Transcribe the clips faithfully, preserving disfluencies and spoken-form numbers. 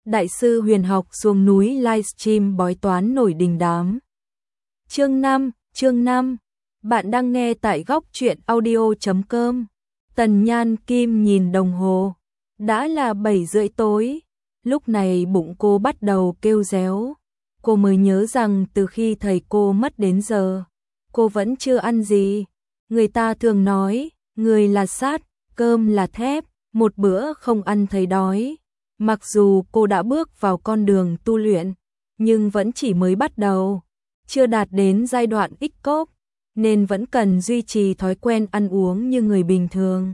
Đại sư huyền học xuống núi livestream bói toán nổi đình đám. Chương năm, chương năm. Bạn đang nghe tại góc truyện audio chấm com. Tần Nhan Kim nhìn đồng hồ. Đã là bảy rưỡi tối. Lúc này bụng cô bắt đầu kêu réo. Cô mới nhớ rằng từ khi thầy cô mất đến giờ, cô vẫn chưa ăn gì. Người ta thường nói, người là sắt, cơm là thép, một bữa không ăn thấy đói. Mặc dù cô đã bước vào con đường tu luyện, nhưng vẫn chỉ mới bắt đầu, chưa đạt đến giai đoạn ích cốp, nên vẫn cần duy trì thói quen ăn uống như người bình thường.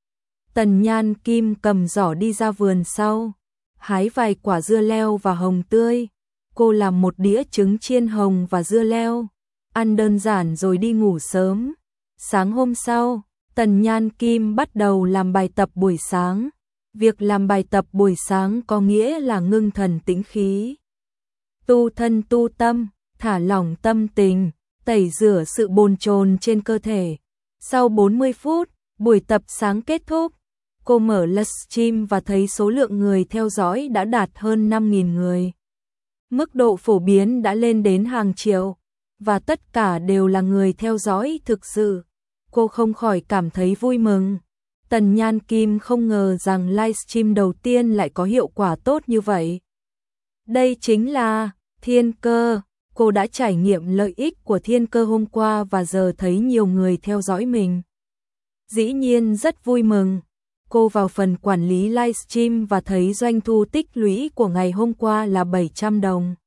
Tần Nhan Kim cầm giỏ đi ra vườn sau, hái vài quả dưa leo và hồng tươi. Cô làm một đĩa trứng chiên hồng và dưa leo, ăn đơn giản rồi đi ngủ sớm. Sáng hôm sau, Tần Nhan Kim bắt đầu làm bài tập buổi sáng. Việc làm bài tập buổi sáng có nghĩa là ngưng thần tĩnh khí, tu thân tu tâm, thả lỏng tâm tình, tẩy rửa sự bồn chồn trên cơ thể. Sau bốn mươi phút, buổi tập sáng kết thúc. Cô mở livestream và thấy số lượng người theo dõi đã đạt hơn năm nghìn người. Mức độ phổ biến đã lên đến hàng triệu, và tất cả đều là người theo dõi thực sự. Cô không khỏi cảm thấy vui mừng. Tần Nhan Kim không ngờ rằng livestream đầu tiên lại có hiệu quả tốt như vậy. Đây chính là thiên cơ. Cô đã trải nghiệm lợi ích của thiên cơ hôm qua và giờ thấy nhiều người theo dõi mình. Dĩ nhiên rất vui mừng. Cô vào phần quản lý livestream và thấy doanh thu tích lũy của ngày hôm qua là bảy trăm đồng.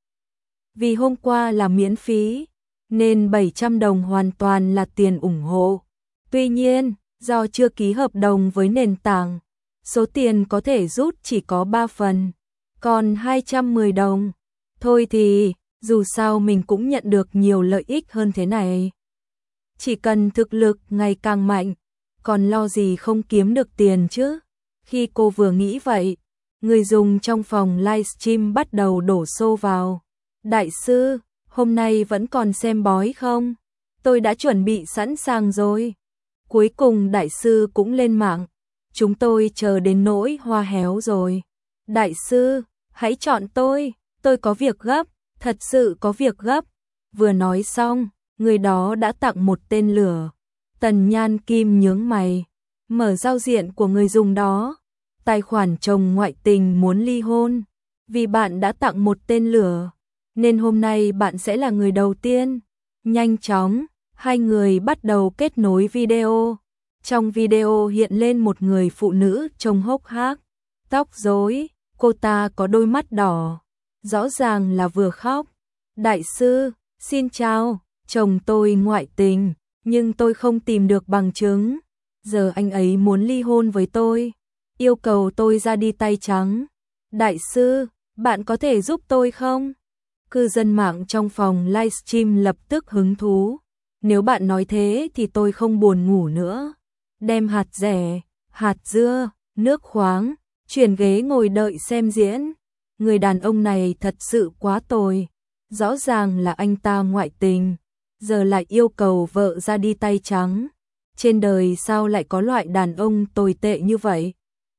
Vì hôm qua là miễn phí, nên bảy trăm đồng hoàn toàn là tiền ủng hộ. Tuy nhiên, do chưa ký hợp đồng với nền tảng, số tiền có thể rút chỉ có ba phần, còn hai trăm mười đồng. Thôi thì, dù sao mình cũng nhận được nhiều lợi ích hơn thế này. Chỉ cần thực lực ngày càng mạnh, còn lo gì không kiếm được tiền chứ. Khi cô vừa nghĩ vậy, người dùng trong phòng livestream bắt đầu đổ xô vào. Đại sư, hôm nay vẫn còn xem bói không? Tôi đã chuẩn bị sẵn sàng rồi. Cuối cùng đại sư cũng lên mạng. Chúng tôi chờ đến nỗi hoa héo rồi. Đại sư, hãy chọn tôi, tôi có việc gấp, thật sự có việc gấp. Vừa nói xong, người đó đã tặng một tên lửa. Tần Nhan Kim nhướng mày, mở giao diện của người dùng đó. Tài khoản chồng ngoại tình muốn ly hôn. Vì bạn đã tặng một tên lửa, nên hôm nay bạn sẽ là người đầu tiên. Nhanh chóng, hai người bắt đầu kết nối video. Trong video hiện lên một người phụ nữ trông hốc hác, tóc rối, cô ta có đôi mắt đỏ, rõ ràng là vừa khóc. Đại sư, xin chào, chồng tôi ngoại tình, nhưng tôi không tìm được bằng chứng. Giờ anh ấy muốn ly hôn với tôi, yêu cầu tôi ra đi tay trắng. Đại sư, bạn có thể giúp tôi không? Cư dân mạng trong phòng livestream lập tức hứng thú. Nếu bạn nói thế thì tôi không buồn ngủ nữa. Đem hạt dẻ, hạt dưa, nước khoáng, chuyển ghế ngồi đợi xem diễn. Người đàn ông này thật sự quá tồi. Rõ ràng là anh ta ngoại tình, giờ lại yêu cầu vợ ra đi tay trắng. Trên đời sao lại có loại đàn ông tồi tệ như vậy?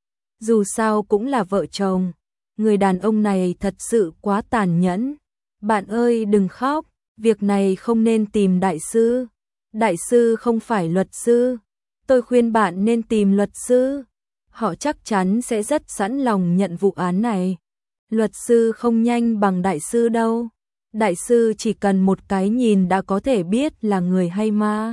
Dù sao cũng là vợ chồng. Người đàn ông này thật sự quá tàn nhẫn. Bạn ơi đừng khóc, việc này không nên tìm đại sư. Đại sư không phải luật sư. Tôi khuyên bạn nên tìm luật sư. Họ chắc chắn sẽ rất sẵn lòng nhận vụ án này. Luật sư không nhanh bằng đại sư đâu. Đại sư chỉ cần một cái nhìn đã có thể biết là người hay ma.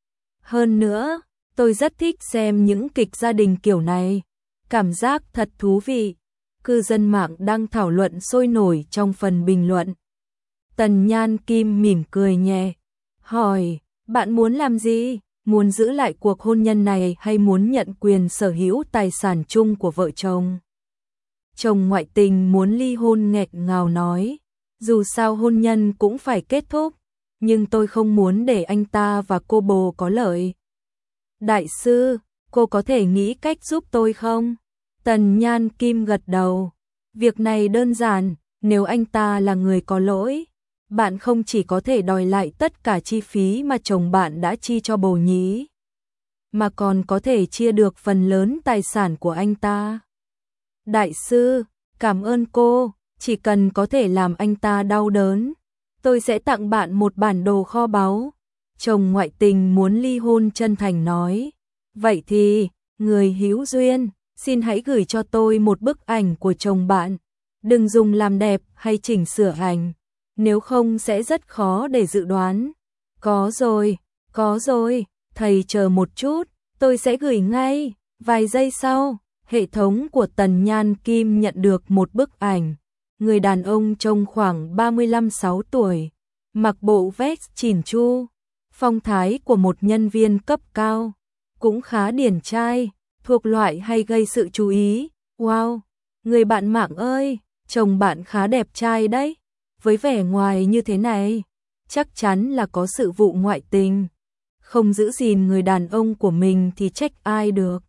Hơn nữa, tôi rất thích xem những kịch gia đình kiểu này. Cảm giác thật thú vị. Cư dân mạng đang thảo luận sôi nổi trong phần bình luận. Tần Nhan Kim mỉm cười nhẹ, hỏi, bạn muốn làm gì? Muốn giữ lại cuộc hôn nhân này hay muốn nhận quyền sở hữu tài sản chung của vợ chồng? Chồng ngoại tình muốn ly hôn nghẹn ngào nói, dù sao hôn nhân cũng phải kết thúc, nhưng tôi không muốn để anh ta và cô bồ có lợi. Đại sư, cô có thể nghĩ cách giúp tôi không? Tần Nhan Kim gật đầu, việc này đơn giản, nếu anh ta là người có lỗi, bạn không chỉ có thể đòi lại tất cả chi phí mà chồng bạn đã chi cho bồ nhí, mà còn có thể chia được phần lớn tài sản của anh ta. Đại sư, Cảm ơn cô, chỉ cần có thể làm anh ta đau đớn, tôi sẽ tặng bạn một bản đồ kho báu. Chồng ngoại tình muốn ly hôn chân thành nói. Vậy thì, người hữu duyên, xin hãy gửi cho tôi một bức ảnh của chồng bạn. Đừng dùng làm đẹp hay chỉnh sửa ảnh, nếu không sẽ rất khó để dự đoán. Có rồi, có rồi, thầy chờ một chút, tôi sẽ gửi ngay. Vài giây sau, hệ thống của Tần Nhan Kim nhận được một bức ảnh. Người đàn ông trông khoảng ba mươi lăm sáu tuổi, mặc bộ vest chỉn chu, phong thái của một nhân viên cấp cao, cũng khá điển trai, thuộc loại hay gây sự chú ý. Wow, người bạn mạng ơi, chồng bạn khá đẹp trai đấy, với vẻ ngoài như thế này, chắc chắn là có sự vụ ngoại tình. Không giữ gìn người đàn ông của mình thì trách ai được.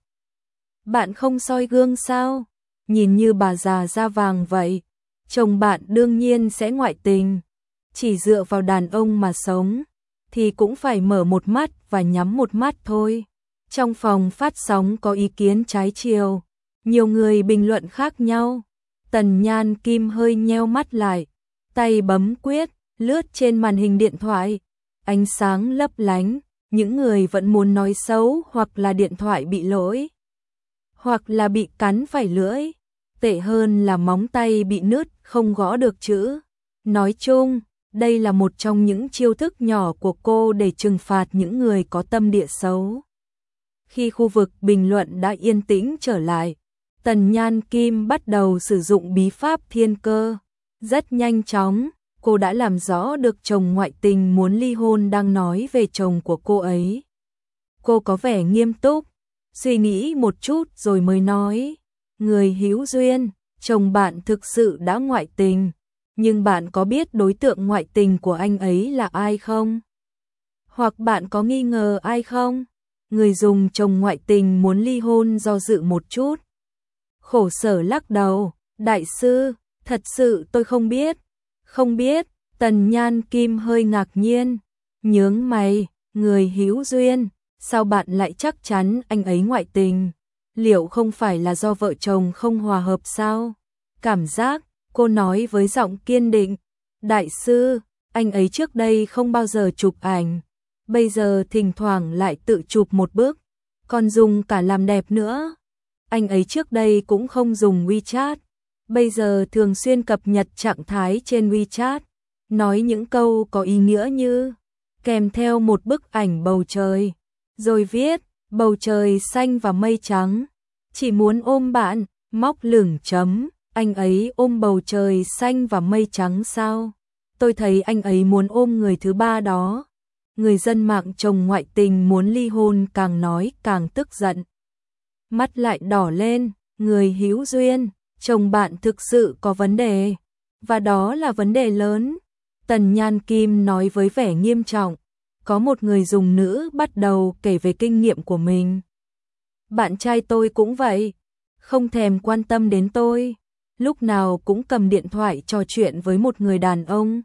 Bạn không soi gương sao? Nhìn như bà già da vàng vậy. Chồng bạn đương nhiên sẽ ngoại tình. Chỉ dựa vào đàn ông mà sống, thì cũng phải mở một mắt và nhắm một mắt thôi. Trong phòng phát sóng có ý kiến trái chiều. Nhiều người bình luận khác nhau. Tần Nhan Kim hơi nheo mắt lại. Tay bấm quyết, lướt trên màn hình điện thoại. Ánh sáng lấp lánh. Những người vẫn muốn nói xấu hoặc là điện thoại bị lỗi, hoặc là bị cắn phải lưỡi, tệ hơn là móng tay bị nứt không gõ được chữ. Nói chung, đây là một trong những chiêu thức nhỏ của cô để trừng phạt những người có tâm địa xấu. Khi khu vực bình luận đã yên tĩnh trở lại, Tần Nhan Kim bắt đầu sử dụng bí pháp thiên cơ. Rất nhanh chóng, cô đã làm rõ được chồng ngoại tình muốn ly hôn đang nói về chồng của cô ấy. Cô có vẻ nghiêm túc, suy nghĩ một chút rồi mới nói. Người hữu duyên, chồng bạn thực sự đã ngoại tình, nhưng bạn có biết đối tượng ngoại tình của anh ấy là ai không? Hoặc bạn có nghi ngờ ai không? Người dùng chồng ngoại tình muốn ly hôn do dự một chút. Khổ sở lắc đầu, đại sư, thật sự tôi không biết. Không biết, Tần Nhan Kim hơi ngạc nhiên, nhướng mày, người hữu duyên, sao bạn lại chắc chắn anh ấy ngoại tình? Liệu không phải là do vợ chồng không hòa hợp sao? Cảm giác, cô nói với giọng kiên định, đại sư, anh ấy trước đây không bao giờ chụp ảnh, bây giờ thỉnh thoảng lại tự chụp một bức, còn dùng cả làm đẹp nữa. Anh ấy trước đây cũng không dùng WeChat, bây giờ thường xuyên cập nhật trạng thái trên WeChat, nói những câu có ý nghĩa như kèm theo một bức ảnh bầu trời, rồi viết bầu trời xanh và mây trắng, chỉ muốn ôm bạn, móc lửng chấm, anh ấy ôm bầu trời xanh và mây trắng sao? Tôi thấy anh ấy muốn ôm người thứ ba đó. Người dân mạng chồng ngoại tình muốn ly hôn càng nói càng tức giận. Mắt lại đỏ lên, người hữu duyên, chồng bạn thực sự có vấn đề, và đó là vấn đề lớn. Tần Nhan Kim nói với vẻ nghiêm trọng. Có một người dùng nữ bắt đầu kể về kinh nghiệm của mình. Bạn trai tôi cũng vậy, không thèm quan tâm đến tôi, lúc nào cũng cầm điện thoại trò chuyện với một người đàn ông.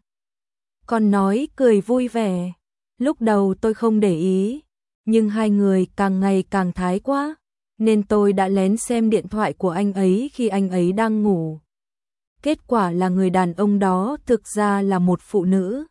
Còn nói cười vui vẻ. Lúc đầu tôi không để ý, nhưng hai người càng ngày càng thái quá, nên tôi đã lén xem điện thoại của anh ấy khi anh ấy đang ngủ. Kết quả là người đàn ông đó thực ra là một phụ nữ.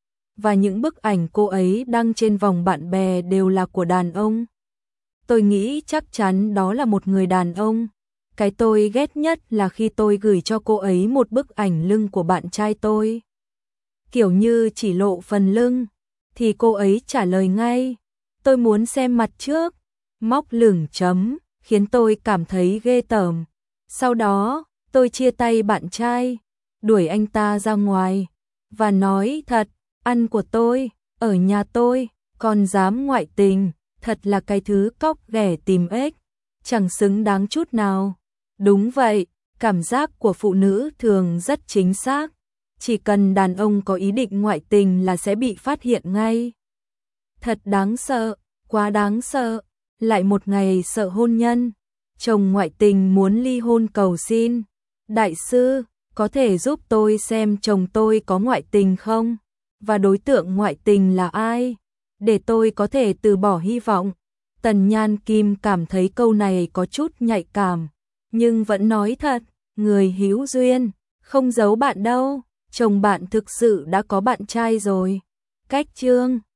Và những bức ảnh cô ấy đăng trên vòng bạn bè đều là của đàn ông. Tôi nghĩ chắc chắn đó là một người đàn ông. Cái tôi ghét nhất là khi tôi gửi cho cô ấy một bức ảnh lưng của bạn trai tôi. Kiểu như chỉ lộ phần lưng, thì cô ấy trả lời ngay, tôi muốn xem mặt trước, móc lửng chấm, khiến tôi cảm thấy ghê tởm. Sau đó, tôi chia tay bạn trai, đuổi anh ta ra ngoài, và nói thật, ăn của tôi, ở nhà tôi, còn dám ngoại tình, thật là cái thứ cóc ghẻ tìm ếch, chẳng xứng đáng chút nào. Đúng vậy, cảm giác của phụ nữ thường rất chính xác, chỉ cần đàn ông có ý định ngoại tình là sẽ bị phát hiện ngay. Thật đáng sợ, quá đáng sợ, lại một ngày sợ hôn nhân, chồng ngoại tình muốn ly hôn cầu xin. Đại sư, có thể giúp tôi xem chồng tôi có ngoại tình không? Và đối tượng ngoại tình là ai? Để tôi có thể từ bỏ hy vọng. Tần Nhan Kim cảm thấy câu này có chút nhạy cảm, nhưng vẫn nói thật, Người hữu duyên, không giấu bạn đâu, chồng bạn thực sự đã có bạn trai rồi. Cách chương